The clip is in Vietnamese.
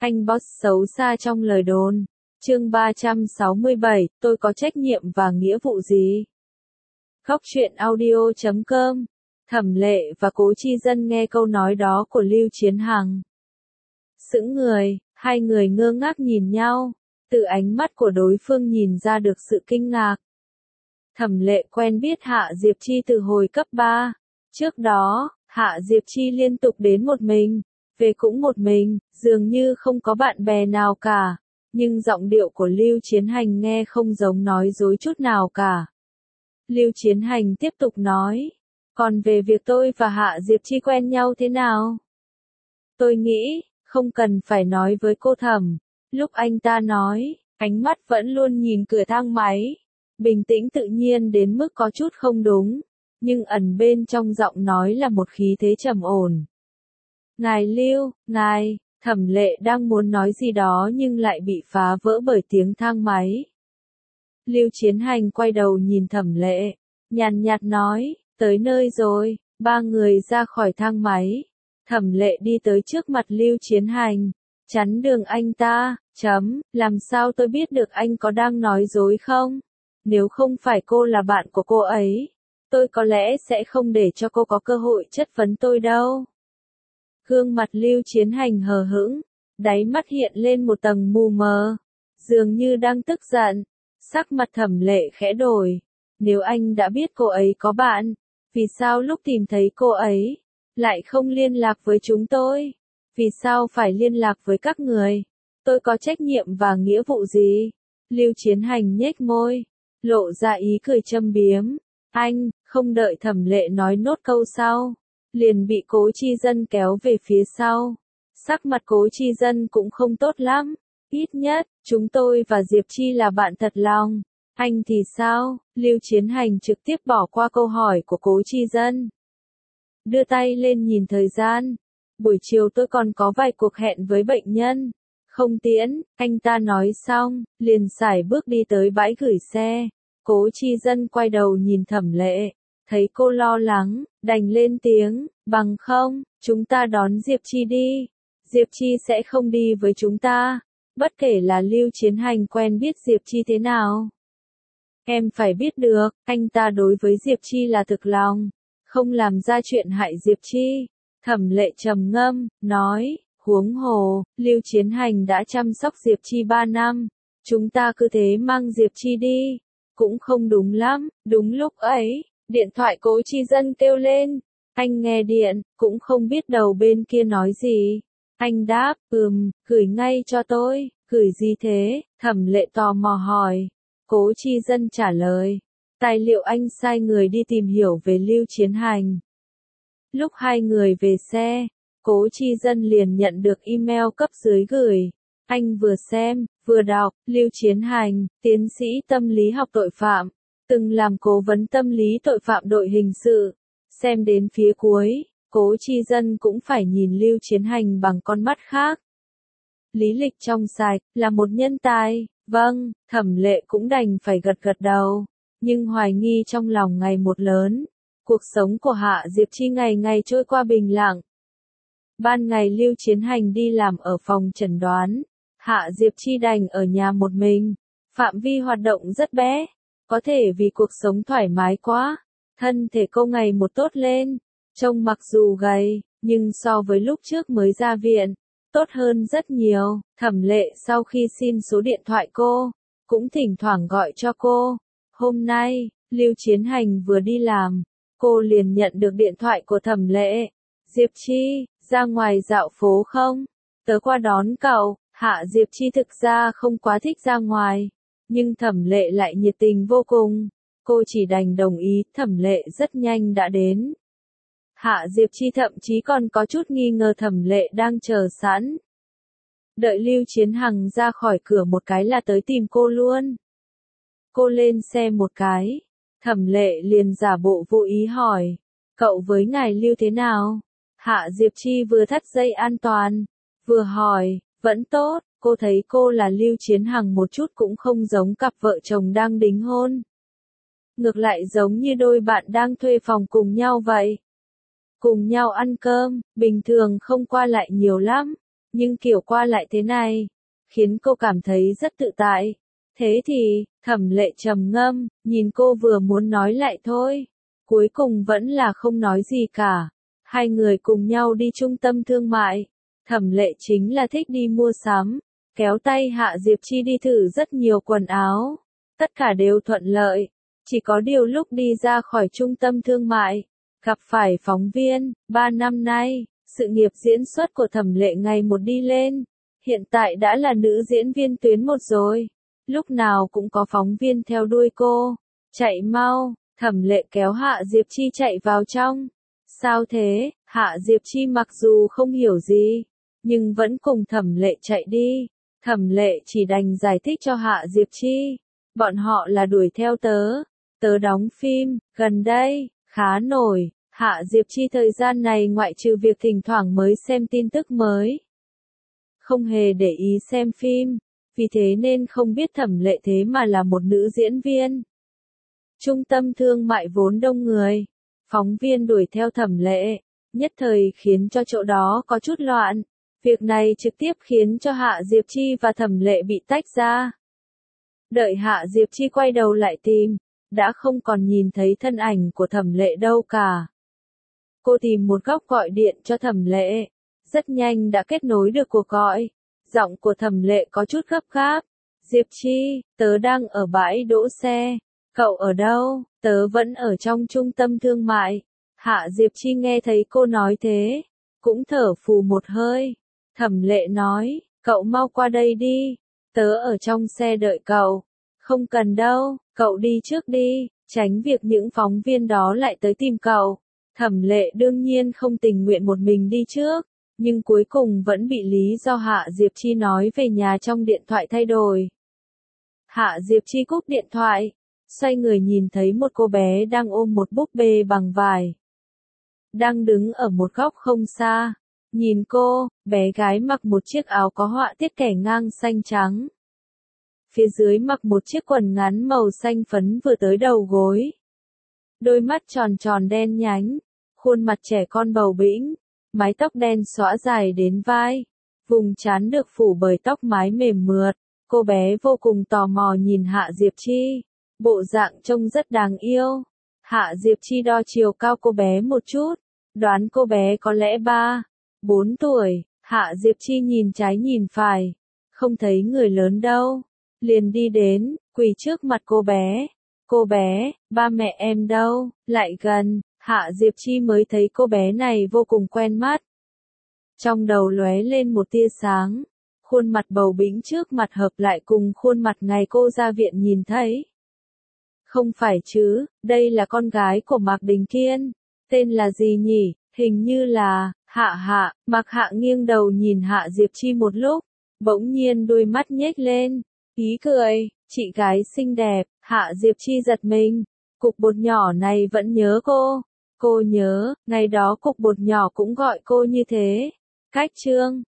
Anh boss xấu xa trong lời đồn. Chương 367, tôi có trách nhiệm và nghĩa vụ gì? Khóc chuyện audio.com. Thẩm Lệ và Cố Chi Dân nghe câu nói đó của Lưu Chiến Hằng. Sững người, hai người ngơ ngác nhìn nhau, từ ánh mắt của đối phương nhìn ra được sự kinh ngạc. Thẩm Lệ quen biết Hạ Diệp Chi từ hồi cấp 3. Trước đó, Hạ Diệp Chi liên tục đến một mình, về cũng một mình, dường như không có bạn bè nào cả. Nhưng giọng điệu của Lưu Chiến Hành nghe không giống nói dối chút nào cả. Lưu Chiến Hành tiếp tục nói, còn về việc tôi và Hạ Diệp Chi quen nhau thế nào? Tôi nghĩ, không cần phải nói với cô Thẩm. Lúc anh ta nói, ánh mắt vẫn luôn nhìn cửa thang máy. Bình tĩnh tự nhiên đến mức có chút không đúng, nhưng ẩn bên trong giọng nói là một khí thế trầm ổn. Ngài Lưu, ngài, Thẩm Lệ đang muốn nói gì đó nhưng lại bị phá vỡ bởi tiếng thang máy. Lưu Chiến Hành quay đầu nhìn Thẩm Lệ, nhàn nhạt nói, tới nơi rồi, ba người ra khỏi thang máy. Thẩm Lệ đi tới trước mặt Lưu Chiến Hành, chắn đường anh ta, làm sao tôi biết được anh có đang nói dối không? Nếu không phải cô là bạn của cô ấy, tôi có lẽ sẽ không để cho cô có cơ hội chất vấn tôi đâu. Gương mặt Lưu Chiến Hành hờ hững, đáy mắt hiện lên một tầng mù mờ, dường như đang tức giận. Sắc mặt Thẩm Lệ khẽ đổi, nếu anh đã biết cô ấy có bạn, vì sao lúc tìm thấy cô ấy, lại không liên lạc với chúng tôi? Vì sao phải liên lạc với các người? Tôi có trách nhiệm và nghĩa vụ gì? Lưu Chiến Hành nhếch môi, lộ ra ý cười châm biếm. Anh, không đợi Thẩm Lệ nói nốt câu sau, liền bị Cố Chi Dân kéo về phía sau. Sắc mặt Cố Chi Dân cũng không tốt lắm. Ít nhất, chúng tôi và Diệp Chi là bạn thật lòng. Anh thì sao? Lưu Chiến Hành trực tiếp bỏ qua câu hỏi của Cố Chi Dân. Đưa tay lên nhìn thời gian. Buổi chiều tôi còn có vài cuộc hẹn với bệnh nhân. Không tiễn, anh ta nói xong, liền sải bước đi tới bãi gửi xe. Cố Chi Dân quay đầu nhìn Thẩm Lệ, thấy cô lo lắng, đành lên tiếng, bằng không, chúng ta đón Diệp Chi đi. Diệp Chi sẽ không đi với chúng ta, bất kể là Lưu Chiến Hành quen biết Diệp Chi thế nào. Em phải biết được, anh ta đối với Diệp Chi là thực lòng, không làm ra chuyện hại Diệp Chi. Thẩm Lệ trầm ngâm, nói, huống hồ, Lưu Chiến Hành đã chăm sóc Diệp Chi 3 năm, chúng ta cứ thế mang Diệp Chi đi, cũng không đúng lắm. Đúng lúc ấy, điện thoại Cố Chi Dân kêu lên, anh nghe điện, cũng không biết đầu bên kia nói gì. Anh đáp, gửi ngay cho tôi. Gửi gì thế? Thẩm Lệ tò mò hỏi. Cố Chi Dân trả lời, tài liệu anh sai người đi tìm hiểu về Lưu Chiến Hành. Lúc hai người về xe, Cố Chi Dân liền nhận được email cấp dưới gửi. Anh vừa xem, vừa đọc, Lưu Chiến Hành, tiến sĩ tâm lý học tội phạm, từng làm cố vấn tâm lý tội phạm đội hình sự. Xem đến phía cuối, Cố Chi Dân cũng phải nhìn Lưu Chiến Hành bằng con mắt khác. Lý lịch trong sạch, là một nhân tài. Vâng, Thẩm Lệ cũng đành phải gật gật đầu, nhưng hoài nghi trong lòng ngày một lớn. Cuộc sống của Hạ Diệp Chi ngày ngày trôi qua bình lặng. Ban ngày Lưu Chiến Hành đi làm ở phòng chẩn đoán, Hạ Diệp Chi đành ở nhà một mình. Phạm vi hoạt động rất bé, có thể vì cuộc sống thoải mái quá, thân thể cô ngày một tốt lên, trông mặc dù gầy, nhưng so với lúc trước mới ra viện, tốt hơn rất nhiều. Thẩm Lệ sau khi xin số điện thoại cô, cũng thỉnh thoảng gọi cho cô. Hôm nay, Lưu Chiến Hành vừa đi làm, cô liền nhận được điện thoại của Thẩm Lệ. Diệp Chi, ra ngoài dạo phố không? Tớ qua đón cậu. Hạ Diệp Chi thực ra không quá thích ra ngoài, nhưng Thẩm Lệ lại nhiệt tình vô cùng. Cô chỉ đành đồng ý. Thẩm Lệ rất nhanh đã đến. Hạ Diệp Chi thậm chí còn có chút nghi ngờ Thẩm Lệ đang chờ sẵn. Đợi Lưu Chiến Hằng ra khỏi cửa một cái là tới tìm cô luôn. Cô lên xe một cái, Thẩm Lệ liền giả bộ vô ý hỏi, cậu với ngài Lưu thế nào? Hạ Diệp Chi vừa thắt dây an toàn, vừa hỏi, vẫn tốt. Cô thấy cô là Lưu Chiến Hằng một chút cũng không giống cặp vợ chồng đang đính hôn. Ngược lại giống như đôi bạn đang thuê phòng cùng nhau vậy. Cùng nhau ăn cơm, bình thường không qua lại nhiều lắm, nhưng kiểu qua lại thế này, khiến cô cảm thấy rất tự tại. Thế thì, Thẩm Lệ trầm ngâm, nhìn cô vừa muốn nói lại thôi. Cuối cùng vẫn là không nói gì cả. Hai người cùng nhau đi trung tâm thương mại. Thẩm Lệ chính là thích đi mua sắm, kéo tay Hạ Diệp Chi đi thử rất nhiều quần áo. Tất cả đều thuận lợi. Chỉ có điều lúc đi ra khỏi trung tâm thương mại, gặp phải phóng viên. 3 năm nay, sự nghiệp diễn xuất của Thẩm Lệ ngày một đi lên. Hiện tại đã là nữ diễn viên tuyến một rồi. Lúc nào cũng có phóng viên theo đuôi cô. Chạy mau, Thẩm Lệ kéo Hạ Diệp Chi chạy vào trong. Sao thế? Hạ Diệp Chi mặc dù không hiểu gì, nhưng vẫn cùng Thẩm Lệ chạy đi. Thẩm Lệ chỉ đành giải thích cho Hạ Diệp Chi. Bọn họ là đuổi theo tớ. Tớ đóng phim, gần đây, khá nổi. Hạ Diệp Chi thời gian này ngoại trừ việc thỉnh thoảng mới xem tin tức mới, không hề để ý xem phim, vì thế nên không biết Thẩm Lệ thế mà là một nữ diễn viên. Trung tâm thương mại vốn đông người, phóng viên đuổi theo Thẩm Lệ, nhất thời khiến cho chỗ đó có chút loạn. Việc này trực tiếp khiến cho Hạ Diệp Chi và Thẩm Lệ bị tách ra. Đợi Hạ Diệp Chi quay đầu lại tìm, đã không còn nhìn thấy thân ảnh của Thẩm Lệ đâu cả. Cô tìm một góc gọi điện cho Thẩm Lệ, rất nhanh đã kết nối được cuộc gọi. Giọng của Thẩm Lệ có chút gấp gáp. Diệp Chi, tớ đang ở bãi đỗ xe. Cậu ở đâu? Tớ vẫn ở trong trung tâm thương mại. Hạ Diệp Chi nghe thấy cô nói thế, cũng thở phù một hơi. Thẩm Lệ nói, cậu mau qua đây đi. Tớ ở trong xe đợi cậu. Không cần đâu, cậu đi trước đi, tránh việc những phóng viên đó lại tới tìm cậu. Thẩm Lệ đương nhiên không tình nguyện một mình đi trước, nhưng cuối cùng vẫn bị lý do Hạ Diệp Chi nói về nhà trong điện thoại thay đổi. Hạ Diệp Chi cúp điện thoại, xoay người nhìn thấy một cô bé đang ôm một búp bê bằng vải. Đang đứng ở một góc không xa. Nhìn cô, bé gái mặc một chiếc áo có họa tiết kẻ ngang xanh trắng. Phía dưới mặc một chiếc quần ngắn màu xanh phấn vừa tới đầu gối. Đôi mắt tròn tròn đen nhánh, khuôn mặt trẻ con bầu bĩnh, mái tóc đen xõa dài đến vai, vùng trán được phủ bởi tóc mái mềm mượt. Cô bé vô cùng tò mò nhìn Hạ Diệp Chi, bộ dạng trông rất đáng yêu. Hạ Diệp Chi đo chiều cao cô bé một chút, đoán cô bé có lẽ 3, 4 tuổi. Hạ Diệp Chi nhìn trái nhìn phải, không thấy người lớn đâu, liền đi đến, quỳ trước mặt cô bé. Cô bé, ba mẹ em đâu? Lại gần, Hạ Diệp Chi mới thấy cô bé này vô cùng quen mắt. Trong đầu lóe lên một tia sáng, khuôn mặt bầu bĩnh trước mặt hợp lại cùng khuôn mặt ngày cô ra viện nhìn thấy. Không phải chứ, đây là con gái của Mạc Đình Kiên, tên là gì nhỉ? Hình như là Hạ Hạ. Mạc Hạ nghiêng đầu nhìn Hạ Diệp Chi một lúc, bỗng nhiên đôi mắt nhếch lên, ý cười. Chị gái xinh đẹp. Hạ Diệp Chi giật mình. Cục bột nhỏ này vẫn nhớ cô. Cô nhớ, ngày đó cục bột nhỏ cũng gọi cô như thế. Cách chương